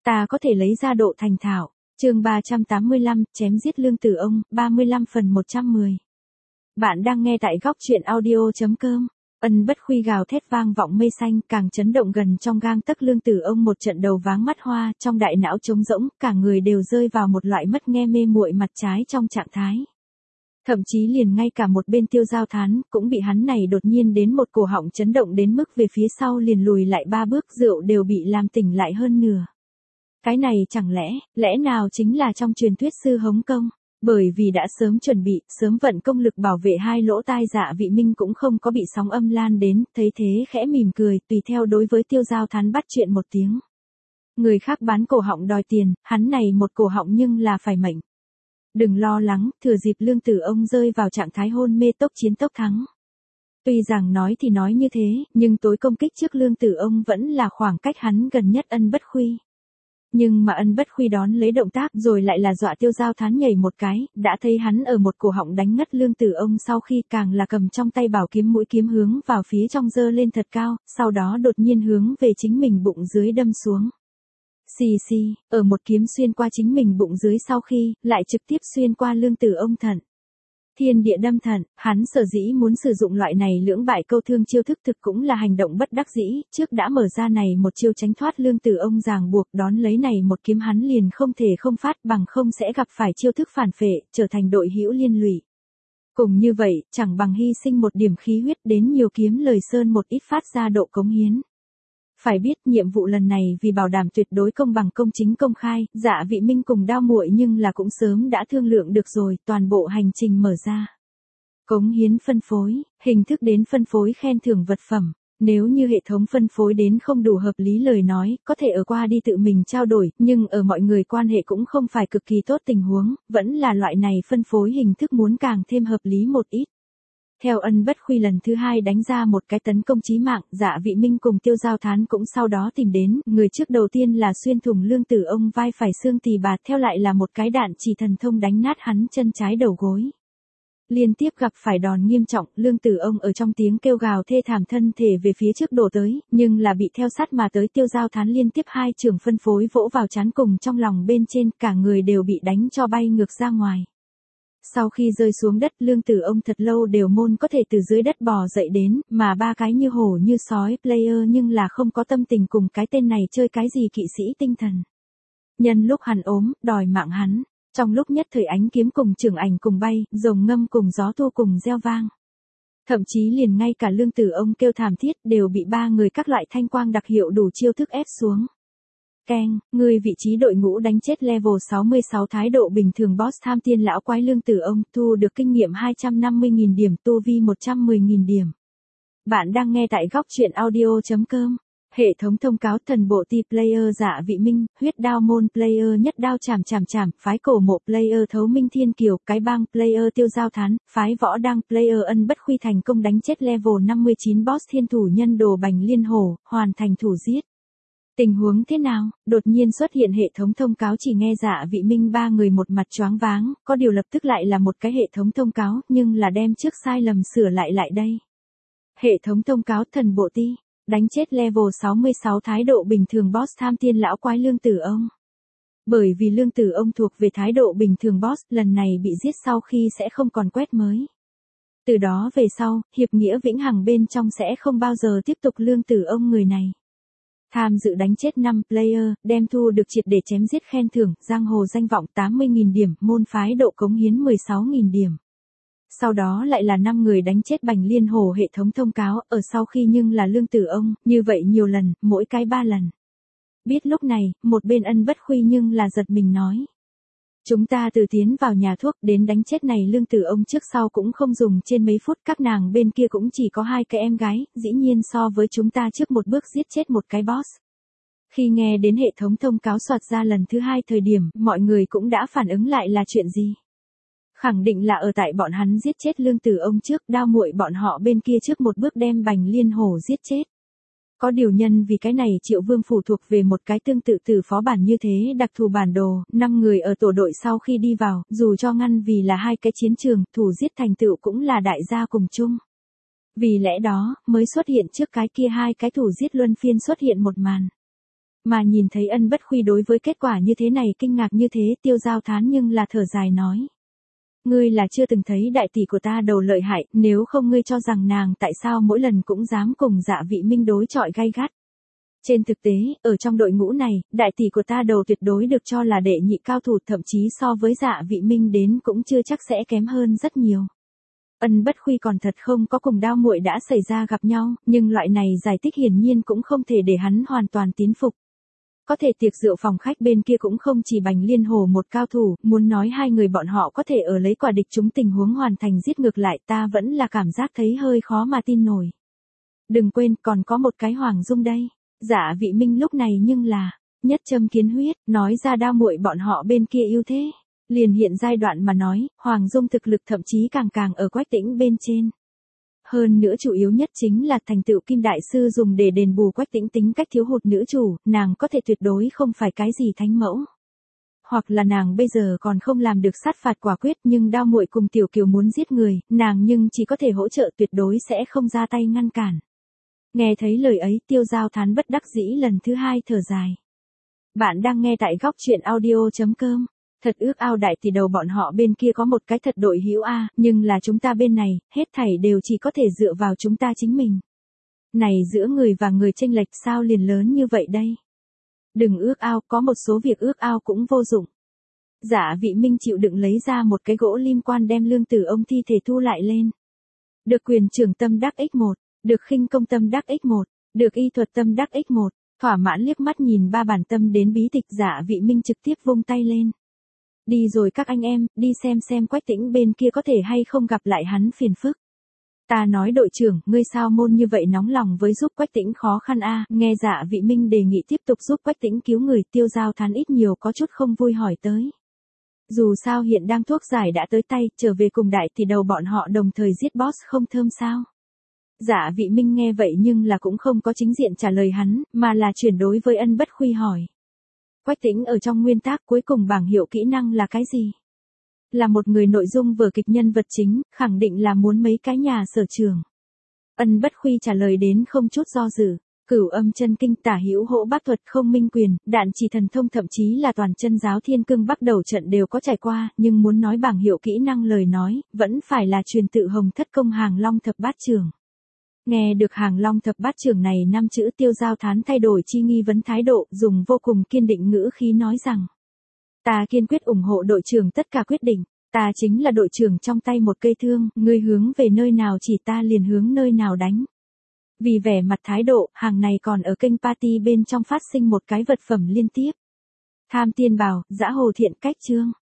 ta có thể lấy ra độ thành thạo. Chương 385, chém giết Lương Tử Ông, 35 phần 110. Bạn đang nghe tại góc truyện audio.com. Ân Bất Khuy gào thét vang vọng mây xanh, càng chấn động gần trong gang tấc. Lương Tử Ông một trận đầu váng mắt hoa, trong đại não trống rỗng, cả người đều rơi vào một loại mất nghe mê muội mặt trái trong trạng thái. Thậm chí liền ngay cả một bên Tiêu Giao Thán, cũng bị hắn này đột nhiên đến một cổ họng chấn động đến mức về phía sau liền lùi lại 3 bước, rượu đều bị làm tỉnh lại hơn nửa. Cái này chẳng lẽ nào chính là trong truyền thuyết sư hống công? Bởi vì đã sớm chuẩn bị, sớm vận công lực bảo vệ hai lỗ tai, Dạ Vị Minh cũng không có bị sóng âm lan đến, thấy thế khẽ mỉm cười, tùy theo đối với Tiêu Giao Thán bắt chuyện một tiếng. Người khác bán cổ họng đòi tiền, hắn này một cổ họng nhưng là phải mệnh. Đừng lo lắng, thừa dịp Lương Tử Ông rơi vào trạng thái hôn mê tốc chiến tốc thắng. Tuy rằng nói thì nói như thế, nhưng tối công kích trước Lương Tử Ông vẫn là khoảng cách hắn gần nhất Ân Bất Khuy. Nhưng mà Ân Bất Khuy đón lấy động tác rồi lại là dọa Tiêu Giao Thán nhảy một cái, đã thấy hắn ở một cổ họng đánh ngất Lương Tử Ông, sau khi càng là cầm trong tay bảo kiếm, mũi kiếm hướng vào phía trong giơ lên thật cao, sau đó đột nhiên hướng về chính mình bụng dưới đâm xuống. Xì xì, ở một kiếm xuyên qua chính mình bụng dưới sau khi, lại trực tiếp xuyên qua Lương Tử Ông thận. Thiên địa đâm thận, hắn sở dĩ muốn sử dụng loại này lưỡng bại câu thương chiêu thức thực cũng là hành động bất đắc dĩ, trước đã mở ra này một chiêu tránh thoát Lương Tử Ông ràng buộc, đón lấy này một kiếm hắn liền không thể không phát, bằng không sẽ gặp phải chiêu thức phản phệ, trở thành đội hữu liên lụy. Cùng như vậy, chẳng bằng hy sinh một điểm khí huyết đến nhiều kiếm lời sơn một ít phát ra độ cống hiến. Phải biết nhiệm vụ lần này vì bảo đảm tuyệt đối công bằng công chính công khai, Dạ Vị Minh cùng Đao Muội nhưng là cũng sớm đã thương lượng được rồi, toàn bộ hành trình mở ra. Cống hiến phân phối, hình thức đến phân phối khen thưởng vật phẩm. Nếu như hệ thống phân phối đến không đủ hợp lý lời nói, có thể ở qua đi tự mình trao đổi, nhưng ở mọi người quan hệ cũng không phải cực kỳ tốt tình huống, vẫn là loại này phân phối hình thức muốn càng thêm hợp lý một ít. Theo Ân Bất Khuy lần thứ 2 đánh ra một cái tấn công chí mạng, Dạ Vị Minh cùng Tiêu Giao Thán cũng sau đó tìm đến, người trước đầu tiên là xuyên thủng Lương Tử Ông vai phải xương tỳ bạt, theo lại là một cái đạn chỉ thần thông đánh nát hắn chân trái đầu gối. Liên tiếp gặp phải đòn nghiêm trọng, Lương Tử Ông ở trong tiếng kêu gào thê thảm thân thể về phía trước đổ tới, nhưng là bị theo sát mà tới Tiêu Giao Thán liên tiếp 2 chưởng phân phối vỗ vào trán cùng trong lòng bên trên, cả người đều bị đánh cho bay ngược ra ngoài. Sau khi rơi xuống đất, Lương Tử Ông thật lâu đều môn có thể từ dưới đất bò dậy đến, mà 3 cái như hổ như sói player nhưng là không có tâm tình cùng cái tên này chơi cái gì kỵ sĩ tinh thần. Nhân lúc hắn ốm, đòi mạng hắn, trong lúc nhất thời ánh kiếm cùng chưởng ảnh cùng bay, rồng ngâm cùng gió thu cùng reo vang. Thậm chí liền ngay cả Lương Tử Ông kêu thảm thiết đều bị 3 người các loại thanh quang đặc hiệu đủ chiêu thức ép xuống. Keng, người vị trí đội ngũ đánh chết level 66 thái độ bình thường boss tham tiên lão quái Lương Tử Ông, thu được kinh nghiệm 250.000 điểm, tu vi 110.000 điểm. Bạn đang nghe tại góc truyện audio.com. Hệ thống thông cáo thần bộ ti player Dạ Vị Minh, huyết đao môn player nhất đao chảm, phái cổ mộ player Thấu Minh Thiên Kiều, cái bang player Tiêu Giao Thán, phái võ đăng player Ân Bất Khuy thành công đánh chết level 59 boss thiên thủ nhân đồ Bành Liên Hổ, hoàn thành thủ giết. Tình huống thế nào? Đột nhiên xuất hiện hệ thống thông cáo, chỉ nghe Dạ Vị Minh 3 người một mặt choáng váng, có điều lập tức lại là một cái hệ thống thông cáo, nhưng là đem trước sai lầm sửa lại đây. Hệ thống thông cáo thần bộ ti, đánh chết level 66 thái độ bình thường boss tham tiên lão quái Lương Tử Ông. Bởi vì Lương Tử Ông thuộc về thái độ bình thường boss, lần này bị giết sau khi sẽ không còn quét mới. Từ đó về sau, hiệp nghĩa vĩnh hằng bên trong sẽ không bao giờ tiếp tục Lương Tử Ông người này. Tham dự đánh chết 5 player, đem thu được triệt để chém giết khen thưởng, giang hồ danh vọng 80.000 điểm, môn phái độ cống hiến 16.000 điểm. Sau đó lại là 5 người đánh chết Bành Liên Hổ, hệ thống thông cáo, ở sau khi nhưng là Lương Tử Ông, như vậy nhiều lần, mỗi cái 3 lần. Biết lúc này, một bên Ân Bất Khuy nhưng là giật mình nói. Chúng ta từ tiến vào nhà thuốc đến đánh chết này Lương Tử Ông trước sau cũng không dùng trên mấy phút, các nàng bên kia cũng chỉ có 2 cái em gái, dĩ nhiên so với chúng ta trước một bước giết chết một cái boss. Khi nghe đến hệ thống thông cáo soạt ra lần thứ 2 thời điểm, mọi người cũng đã phản ứng lại là chuyện gì. Khẳng định là ở tại bọn hắn giết chết Lương Tử Ông trước, Đao Muội bọn họ bên kia trước một bước đem Bành Liên Hổ giết chết. Có điều nhân vì cái này Triệu Vương phủ thuộc về một cái tương tự từ phó bản như thế đặc thù bản đồ, 5 người ở tổ đội sau khi đi vào, dù cho ngăn vì là 2 cái chiến trường, thủ giết thành tựu cũng là đại gia cùng chung. Vì lẽ đó, mới xuất hiện trước cái kia 2 cái thủ giết luân phiên xuất hiện một màn. Mà nhìn thấy Ân Bất Khuy đối với kết quả như thế này kinh ngạc như thế, Tiêu Giao Thán nhưng là thở dài nói. Ngươi là chưa từng thấy đại tỷ của ta đầu lợi hại, nếu không ngươi cho rằng nàng tại sao mỗi lần cũng dám cùng Dạ Vị Minh đối chọi gay gắt. Trên thực tế, ở trong đội ngũ này, đại tỷ của ta đầu tuyệt đối được cho là đệ nhị cao thủ, thậm chí so với Dạ Vị Minh đến cũng chưa chắc sẽ kém hơn rất nhiều. Ân Bất Khuy còn thật không có cùng Đao Muội đã xảy ra gặp nhau, nhưng loại này giải thích hiển nhiên cũng không thể để hắn hoàn toàn tín phục. Có thể tiệc rượu phòng khách bên kia cũng không chỉ Bành Liên Hổ một cao thủ, muốn nói hai người bọn họ có thể ở lấy quả địch chúng tình huống hoàn thành giết ngược lại, ta vẫn là cảm giác thấy hơi khó mà tin nổi. Đừng quên còn có một cái Hoàng Dung đây. Dạ Vị Minh lúc này nhưng là nhất châm kiến huyết, nói ra Đao Muội bọn họ bên kia ưu thế. Liền hiện giai đoạn mà nói, Hoàng Dung thực lực thậm chí càng ở Quách Tĩnh bên trên. Hơn nữa chủ yếu nhất chính là thành tựu Kim Đại Sư dùng để đền bù Quách Tĩnh tính cách thiếu hụt nữ chủ, nàng có thể tuyệt đối không phải cái gì thánh mẫu. Hoặc là nàng bây giờ còn không làm được sát phạt quả quyết, nhưng Đao Muội cùng Tiểu Kiều muốn giết người, nàng nhưng chỉ có thể hỗ trợ, tuyệt đối sẽ không ra tay ngăn cản. Nghe thấy lời ấy, Tiêu Giao Thán bất đắc dĩ lần thứ hai thở dài. Bạn đang nghe tại góc truyện audio.com. Thật ước ao đại tỷ đầu bọn họ bên kia có một cái thật đội hữu a, nhưng là chúng ta bên này, hết thảy đều chỉ có thể dựa vào chúng ta chính mình. Này giữa người và người chênh lệch sao liền lớn như vậy đây? Đừng ước ao, có một số việc ước ao cũng vô dụng. Dạ Vị Minh chịu đựng lấy ra một cái gỗ lim quan đem Lương Tử Ông thi thể thu lại lên. Được quyền trưởng tâm đắc X1, được khinh công tâm đắc X1, được y thuật tâm đắc X1, thỏa mãn liếc mắt nhìn ba bản tâm đến bí tịch, Dạ Vị Minh trực tiếp vung tay lên. Đi rồi các anh em, đi xem Quách Tĩnh bên kia có thể hay không gặp lại hắn phiền phức. Ta nói đội trưởng, ngươi sao môn như vậy nóng lòng với giúp Quách Tĩnh khó khăn a? Nghe Dạ Vị Minh đề nghị tiếp tục giúp Quách Tĩnh cứu người, Tiêu Giao Thán ít nhiều có chút không vui hỏi tới. Dù sao hiện đang thuốc giải đã tới tay, trở về cùng đại thì đầu bọn họ đồng thời giết boss không thơm sao? Dạ Vị Minh nghe vậy nhưng là cũng không có chính diện trả lời hắn, mà là chuyển đối với Ân Bất Khuy hỏi. Quách Tĩnh ở trong nguyên tác cuối cùng bảng hiệu kỹ năng là cái gì? Là một người nội dung vở kịch nhân vật chính, khẳng định là muốn mấy cái nhà sở trường. Ân Bất Khuy trả lời đến không chút do dự. Cửu Âm Chân Kinh, Tả Hữu Hỗ Bác Thuật, Không Minh Quyền, Đạn Chỉ Thần Thông, thậm chí là toàn chân giáo Thiên Cương Bắc Đầu trận đều có trải qua, nhưng muốn nói bảng hiệu kỹ năng lời nói, vẫn phải là truyền tự Hồng Thất Công Hàng Long Thập Bát Trường. Nghe được Hàng Long Thập Bát Trường này 5 chữ, Tiêu Giao Thán thay đổi chi nghi vấn thái độ, dùng vô cùng kiên định ngữ khí nói rằng. Ta kiên quyết ủng hộ đội trưởng tất cả quyết định, ta chính là đội trưởng trong tay một cây thương, ngươi hướng về nơi nào chỉ ta liền hướng nơi nào đánh. Vì vẻ mặt thái độ, hàng này còn ở kênh party bên trong phát sinh một cái vật phẩm liên tiếp. Tham Tiên Bảo, Dã Hồ Thiện Cách Chương.